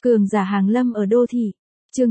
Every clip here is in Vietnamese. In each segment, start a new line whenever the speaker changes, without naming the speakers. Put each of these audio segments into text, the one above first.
Cường giả hàng lâm ở đô thị. Chương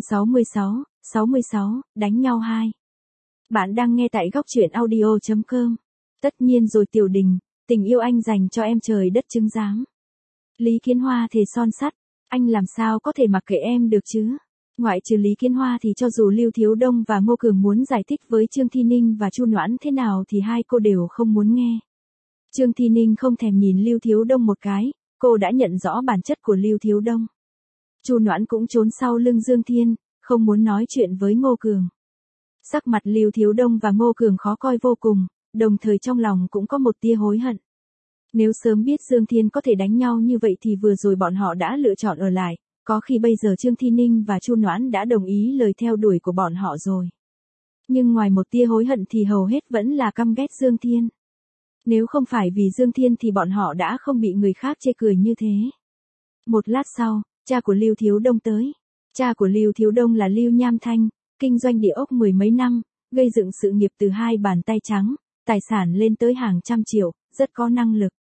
66, đánh nhau 2. Bạn đang nghe tại góc truyện audio.com. Tất nhiên rồi Tiểu Đình, tình yêu anh dành cho em trời đất chứng giám. Lý Kiến Hoa thề son sắt, anh làm sao có thể mặc kệ em được chứ? Ngoại trừ Lý Kiến Hoa thì cho dù Lưu Thiếu Đông và Ngô Cường muốn giải thích với Trương Thi Ninh và Chu Noãn thế nào thì hai cô đều không muốn nghe. Trương Thi Ninh không thèm nhìn Lưu Thiếu Đông một cái, cô đã nhận rõ bản chất của Lưu Thiếu Đông. Chu Noãn cũng trốn sau lưng Dương Thiên, không muốn nói chuyện với Ngô Cường. Sắc mặt Lưu Thiếu Đông và Ngô Cường khó coi vô cùng, đồng thời trong lòng cũng có một tia hối hận. Nếu sớm biết Dương Thiên có thể đánh nhau như vậy thì vừa rồi bọn họ đã lựa chọn ở lại, có khi bây giờ Trương Thi Ninh và Chu Noãn đã đồng ý lời theo đuổi của bọn họ rồi. Nhưng ngoài một tia hối hận thì hầu hết vẫn là căm ghét Dương Thiên. Nếu không phải vì Dương Thiên thì bọn họ đã không bị người khác chê cười như thế. Một lát sau, cha của Lưu Thiếu Đông tới. Cha của Lưu Thiếu Đông là Lưu Nham Thanh, kinh doanh địa ốc mười mấy năm, gây dựng sự nghiệp từ hai bàn tay trắng, tài sản lên tới hàng trăm triệu, rất có năng lực.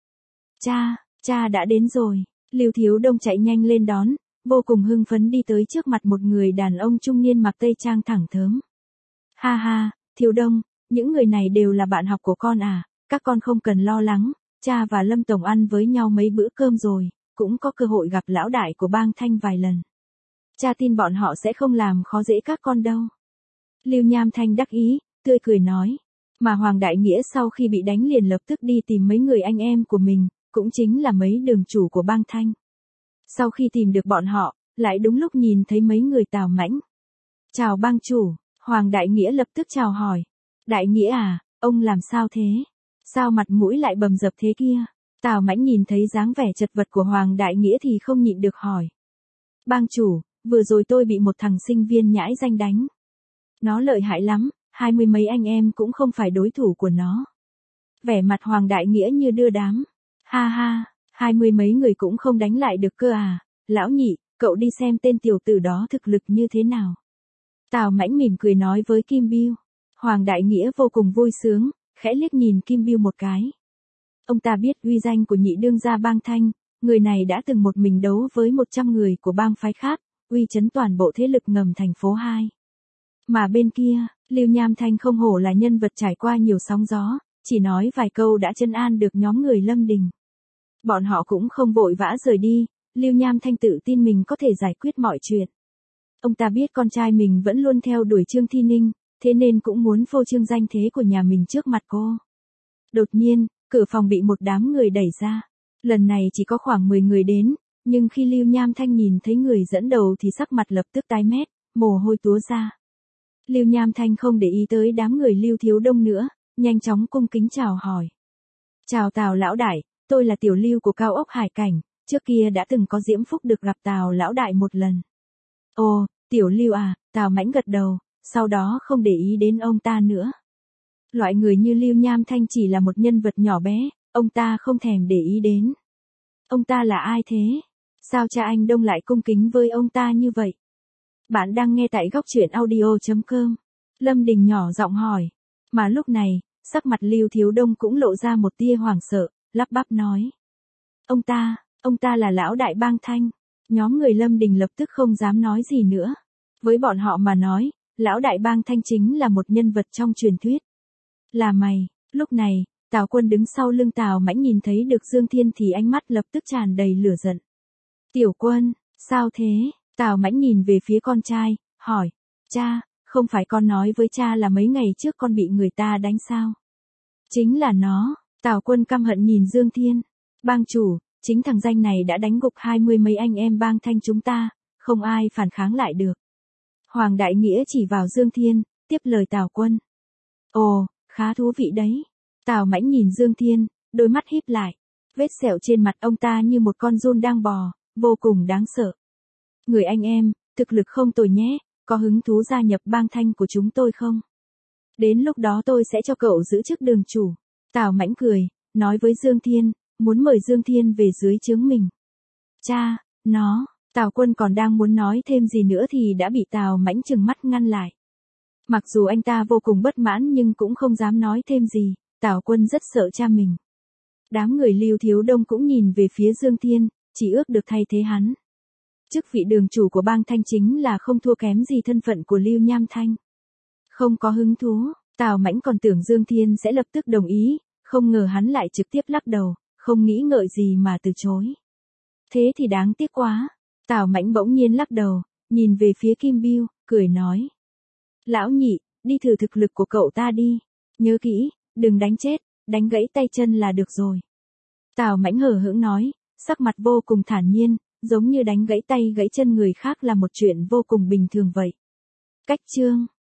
Cha đã đến rồi. Lưu Thiếu Đông chạy nhanh lên đón, vô cùng hưng phấn đi tới trước mặt một người đàn ông trung niên mặc tây trang thẳng thớm. Ha ha, Thiếu Đông, những người này đều là bạn học của con à, các con không cần lo lắng, cha và Lâm Tổng ăn với nhau mấy bữa cơm rồi, cũng có cơ hội gặp lão đại của Bang Thanh vài lần. Cha tin bọn họ sẽ không làm khó dễ các con đâu. Lưu Nham Thanh đắc ý, tươi cười nói. Mà Hoàng Đại Nghĩa sau khi bị đánh liền lập tức đi tìm mấy người anh em của mình, cũng chính là mấy đường chủ của Bang Thanh. Sau khi tìm được bọn họ, lại đúng lúc nhìn thấy mấy người Tào Mãnh. Chào bang chủ, Hoàng Đại Nghĩa lập tức chào hỏi. Đại Nghĩa à, ông làm sao thế? Sao mặt mũi lại bầm dập thế kia? Tào Mãnh nhìn thấy dáng vẻ chật vật của Hoàng Đại Nghĩa thì không nhịn được hỏi. Bang chủ, vừa rồi tôi bị một thằng sinh viên nhãi danh đánh. Nó lợi hại lắm, 20 mấy anh em cũng không phải đối thủ của nó. Vẻ mặt Hoàng Đại Nghĩa như đưa đám. Ha ha, 20 mấy người cũng không đánh lại được cơ à, lão nhị, cậu đi xem tên tiểu tử đó thực lực như thế nào. Tào Mãnh mỉm cười nói với Kim Biêu. Hoàng Đại Nghĩa vô cùng vui sướng, khẽ liếc nhìn Kim Biêu một cái. Ông ta biết uy danh của nhị đương gia Bang Thanh, người này đã từng một mình đấu với 100 người của bang phái khác, uy chấn toàn bộ thế lực ngầm thành phố 2. Mà bên kia, Lưu Nham Thanh không hổ là nhân vật trải qua nhiều sóng gió, chỉ nói vài câu đã trấn an được nhóm người Lâm Đình. Bọn họ cũng không vội vã rời đi, Lưu Nham Thanh tự tin mình có thể giải quyết mọi chuyện. Ông ta biết con trai mình vẫn luôn theo đuổi Trương Thi Ninh, thế nên cũng muốn phô trương danh thế của nhà mình trước mặt cô. Đột nhiên, cửa phòng bị một đám người đẩy ra. Lần này chỉ có khoảng 10 người đến, nhưng khi Lưu Nham Thanh nhìn thấy người dẫn đầu thì sắc mặt lập tức tái mét, mồ hôi túa ra. Lưu Nham Thanh không để ý tới đám người Lưu Thiếu Đông nữa, nhanh chóng cung kính chào hỏi. Chào Tào lão đại, tôi là Tiểu Lưu của Cao ốc Hải Cảnh, trước kia đã từng có diễm phúc được gặp Tào lão đại một lần. Ồ, Tiểu Lưu à, Tào Mãnh gật đầu, sau đó không để ý đến ông ta nữa. Loại người như Lưu Nham Thanh chỉ là một nhân vật nhỏ bé, ông ta không thèm để ý đến. Ông ta là ai thế? Sao cha anh Đông lại cung kính với ông ta như vậy? Bạn đang nghe tại góc truyện audio.com. Lâm Đình nhỏ giọng hỏi. Mà lúc này, sắc mặt Lưu Thiếu Đông cũng lộ ra một tia hoảng sợ, lắp bắp nói. Ông ta là lão đại Bang Thanh. Nhóm người Lâm Đình lập tức không dám nói gì nữa. Với bọn họ mà nói, lão đại Bang Thanh chính là một nhân vật trong truyền thuyết. Là mày, lúc này, Tào Quân đứng sau lưng Tào Mãnh nhìn thấy được Dương Thiên thì ánh mắt lập tức tràn đầy lửa giận. Tiểu Quân, sao thế? Tào Mãnh nhìn về phía con trai, hỏi. Cha, không phải con nói với cha là mấy ngày trước con bị người ta đánh sao? Chính là nó. Tào Quân căm hận nhìn Dương Thiên. Bang chủ, chính thằng danh này đã đánh gục 20 mấy anh em Bang Thanh chúng ta, không ai phản kháng lại được. Hoàng Đại Nghĩa chỉ vào Dương Thiên, tiếp lời Tào Quân. Ồ, khá thú vị đấy. Tào Mãnh nhìn Dương Thiên, đôi mắt híp lại. Vết sẹo trên mặt ông ta như một con giun đang bò, vô cùng đáng sợ. Người anh em, thực lực không tồi nhé, có hứng thú gia nhập Bang Thanh của chúng tôi không? Đến lúc đó tôi sẽ cho cậu giữ chức đường chủ. Tào Mãnh cười, nói với Dương Thiên, muốn mời Dương Thiên về dưới trướng mình. Cha, Tào Quân còn đang muốn nói thêm gì nữa thì đã bị Tào Mãnh trừng mắt ngăn lại. Mặc dù anh ta vô cùng bất mãn nhưng cũng không dám nói thêm gì, Tào Quân rất sợ cha mình. Đám người Lưu Thiếu Đông cũng nhìn về phía Dương Thiên, chỉ ước được thay thế hắn. Chức vị đường chủ của bang Thanh chính là không thua kém gì thân phận của Lưu Nham Thanh. Không có hứng thú, Tào Mãnh còn tưởng Dương Thiên sẽ lập tức đồng ý, không ngờ hắn lại trực tiếp lắc đầu, không nghĩ ngợi gì mà từ chối. Thế thì đáng tiếc quá. Tào Mãnh bỗng nhiên lắc đầu, nhìn về phía Kim Bưu, cười nói. Lão nhị, đi thử thực lực của cậu ta đi. Nhớ kỹ, đừng đánh chết, đánh gãy tay chân là được rồi. Tào Mãnh hờ hững nói, sắc mặt vô cùng thản nhiên, giống như đánh gãy tay gãy chân người khác là một chuyện vô cùng bình thường vậy. Cách chương